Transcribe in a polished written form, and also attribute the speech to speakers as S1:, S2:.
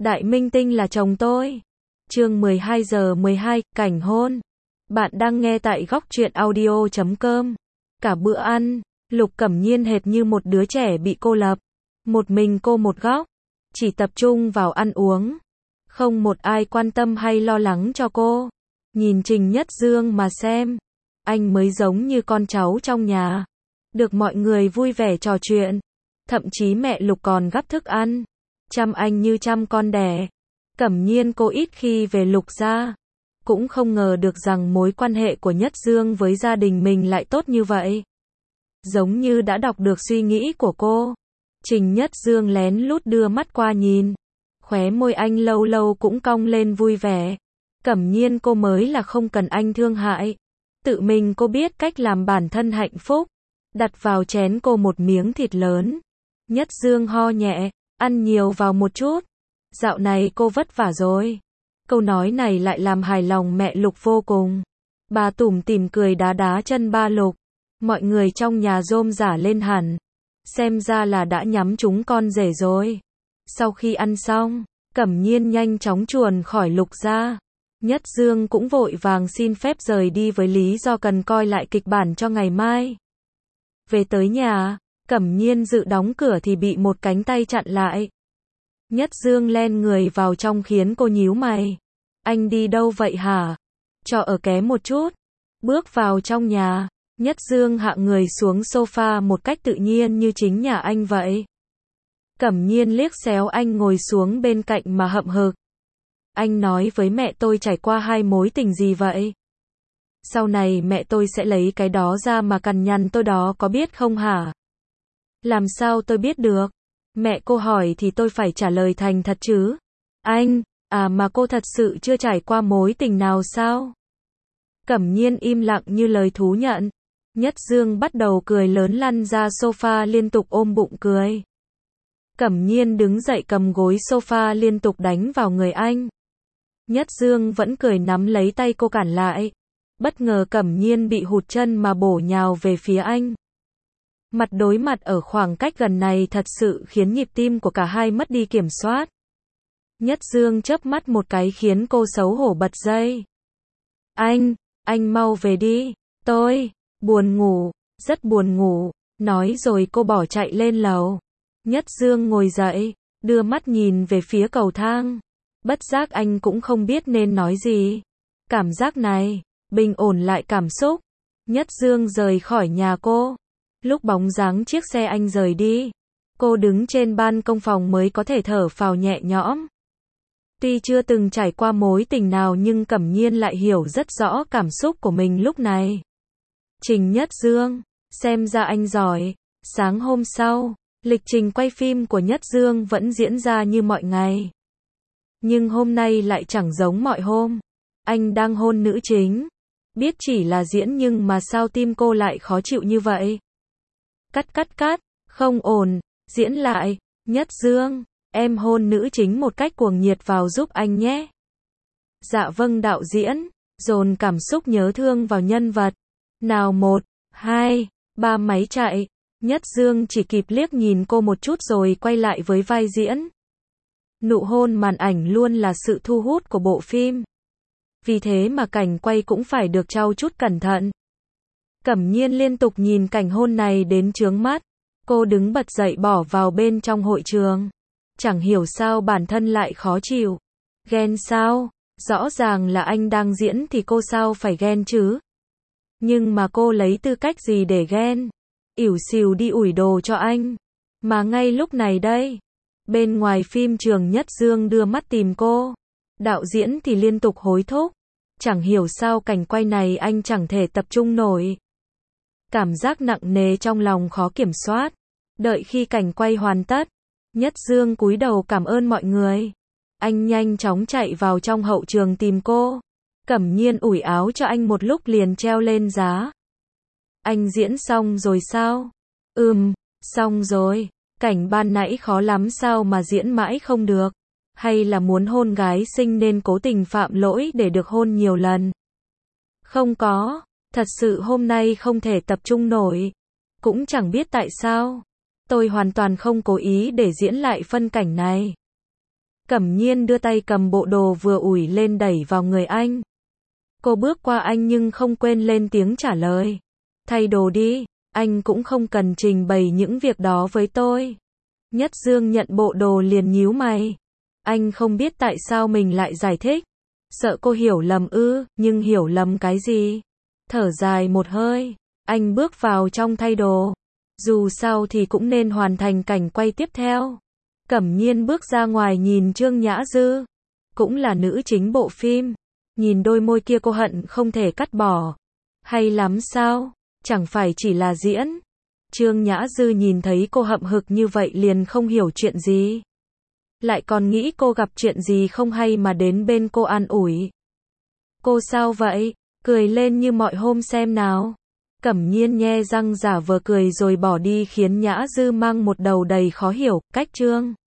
S1: Đại minh tinh là chồng tôi. Chương 12:12, cảnh hôn. Bạn đang nghe tại góc truyện audio.com. Cả bữa ăn, Lục Cẩm Nhiên hệt như một đứa trẻ bị cô lập. Một mình cô một góc, chỉ tập trung vào ăn uống. Không một ai quan tâm hay lo lắng cho cô. Nhìn Trình Nhất Dương mà xem, anh mới giống như con cháu trong nhà. Được mọi người vui vẻ trò chuyện. Thậm chí mẹ Lục còn gắp thức ăn. Chăm anh như chăm con đẻ. Cẩm Nhiên cô ít khi về Lục gia. Cũng không ngờ được rằng mối quan hệ của Nhất Dương với gia đình mình lại tốt như vậy. Giống như đã đọc được suy nghĩ của cô. Trình Nhất Dương lén lút đưa mắt qua nhìn. Khóe môi anh lâu lâu cũng cong lên vui vẻ. Cẩm Nhiên cô mới là không cần anh thương hại. Tự mình cô biết cách làm bản thân hạnh phúc. Đặt vào chén cô một miếng thịt lớn. Nhất Dương ho nhẹ, ăn nhiều vào một chút. Dạo này cô vất vả rồi. Câu nói này lại làm hài lòng mẹ Lục vô cùng. Bà tủm tỉm cười đá đá chân ba Lục. Mọi người trong nhà rôm rả lên hẳn. Xem ra là đã nhắm trúng con rể rồi. Sau khi ăn xong, Cẩm Nhiên nhanh chóng chuồn khỏi Lục gia. Nhất Dương cũng vội vàng xin phép rời đi với lý do cần coi lại kịch bản cho ngày mai. Về tới nhà, Cẩm Nhiên dự đóng cửa thì bị một cánh tay chặn lại. Nhất Dương len người vào trong khiến cô nhíu mày. Anh đi đâu vậy hả? Cho ở ké một chút. Bước vào trong nhà, Nhất Dương hạ người xuống sofa một cách tự nhiên như chính nhà anh vậy. Cẩm Nhiên liếc xéo anh ngồi xuống bên cạnh mà hậm hực. Anh nói với mẹ tôi trải qua 2 mối tình gì vậy? Sau này mẹ tôi sẽ lấy cái đó ra mà cằn nhằn tôi đó có biết không hả? Làm sao tôi biết được? Mẹ cô hỏi thì tôi phải trả lời thành thật chứ. Anh, mà cô thật sự chưa trải qua mối tình nào sao? Cẩm Nhiên im lặng như lời thú nhận. Nhất Dương bắt đầu cười lớn lăn ra sofa liên tục ôm bụng cười. Cẩm Nhiên đứng dậy cầm gối sofa liên tục đánh vào người anh. Nhất Dương vẫn cười nắm lấy tay cô cản lại. Bất ngờ Cẩm Nhiên bị hụt chân mà bổ nhào về phía anh. Mặt đối mặt ở khoảng cách gần này thật sự khiến nhịp tim của cả hai mất đi kiểm soát. Nhất Dương chớp mắt một cái khiến cô xấu hổ bật dậy. Anh mau về đi. Tôi buồn ngủ, rất buồn ngủ. Nói rồi cô bỏ chạy lên lầu. Nhất Dương ngồi dậy, đưa mắt nhìn về phía cầu thang. Bất giác anh cũng không biết nên nói gì. Cảm giác này, bình ổn lại cảm xúc. Nhất Dương rời khỏi nhà cô. Lúc bóng dáng chiếc xe anh rời đi, cô đứng trên ban công phòng mới có thể thở phào nhẹ nhõm. Tuy chưa từng trải qua mối tình nào nhưng Cẩm Nhiên lại hiểu rất rõ cảm xúc của mình lúc này. Trình Nhất Dương, xem ra anh giỏi. Sáng hôm sau, lịch trình quay phim của Nhất Dương vẫn diễn ra như mọi ngày. Nhưng hôm nay lại chẳng giống mọi hôm. Anh đang hôn nữ chính. Biết chỉ là diễn nhưng mà sao tim cô lại khó chịu như vậy? Cắt, không ổn, diễn lại. Nhất Dương, em hôn nữ chính một cách cuồng nhiệt vào giúp anh nhé. Dạ vâng đạo diễn, dồn cảm xúc nhớ thương vào nhân vật. Nào 1, 2, 3 máy chạy. Nhất Dương chỉ kịp liếc nhìn cô một chút rồi quay lại với vai diễn. Nụ hôn màn ảnh luôn là sự thu hút của bộ phim. Vì thế mà cảnh quay cũng phải được trau chuốt cẩn thận. Cẩm Nhiên liên tục nhìn cảnh hôn này đến chướng mắt. Cô đứng bật dậy bỏ vào bên trong hội trường. Chẳng hiểu sao bản thân lại khó chịu. Ghen sao? Rõ ràng là anh đang diễn thì cô sao phải ghen chứ? Nhưng mà cô lấy tư cách gì để ghen? Ỉu xìu đi ủi đồ cho anh. Mà ngay lúc này đây, bên ngoài phim trường Nhất Dương đưa mắt tìm cô. Đạo diễn thì liên tục hối thúc. Chẳng hiểu sao cảnh quay này anh chẳng thể tập trung nổi. Cảm giác nặng nề trong lòng khó kiểm soát. Đợi khi cảnh quay hoàn tất, Nhất Dương cúi đầu cảm ơn mọi người. Anh nhanh chóng chạy vào trong hậu trường tìm cô. Cẩm Nhiên ủi áo cho anh một lúc liền treo lên giá. Anh diễn xong rồi sao? Xong rồi. Cảnh ban nãy khó lắm sao mà diễn mãi không được? Hay là muốn hôn gái xinh nên cố tình phạm lỗi để được hôn nhiều lần? Không có. Thật sự hôm nay không thể tập trung nổi. Cũng chẳng biết tại sao. Tôi hoàn toàn không cố ý để diễn lại phân cảnh này. Cẩm Nhiên đưa tay cầm bộ đồ vừa ủi lên đẩy vào người anh. Cô bước qua anh nhưng không quên lên tiếng trả lời. Thay đồ đi, anh cũng không cần trình bày những việc đó với tôi. Nhất Dương nhận bộ đồ liền nhíu mày. Anh không biết tại sao mình lại giải thích. Sợ cô hiểu lầm ư, nhưng hiểu lầm cái gì? Thở dài một hơi, anh bước vào trong thay đồ. Dù sao thì cũng nên hoàn thành cảnh quay tiếp theo. Cẩm Nhiên bước ra ngoài nhìn Trương Nhã Dư. Cũng là nữ chính bộ phim. Nhìn đôi môi kia cô hận không thể cắt bỏ. Hay lắm sao? Chẳng phải chỉ là diễn. Trương Nhã Dư nhìn thấy cô hậm hực như vậy liền không hiểu chuyện gì. Lại còn nghĩ cô gặp chuyện gì không hay mà đến bên cô an ủi. Cô sao vậy? Cười lên như mọi hôm xem nào. Cẩm Nhiên nhe răng giả vờ cười rồi bỏ đi khiến Nhã Dư mang một đầu đầy khó hiểu. Cách Trương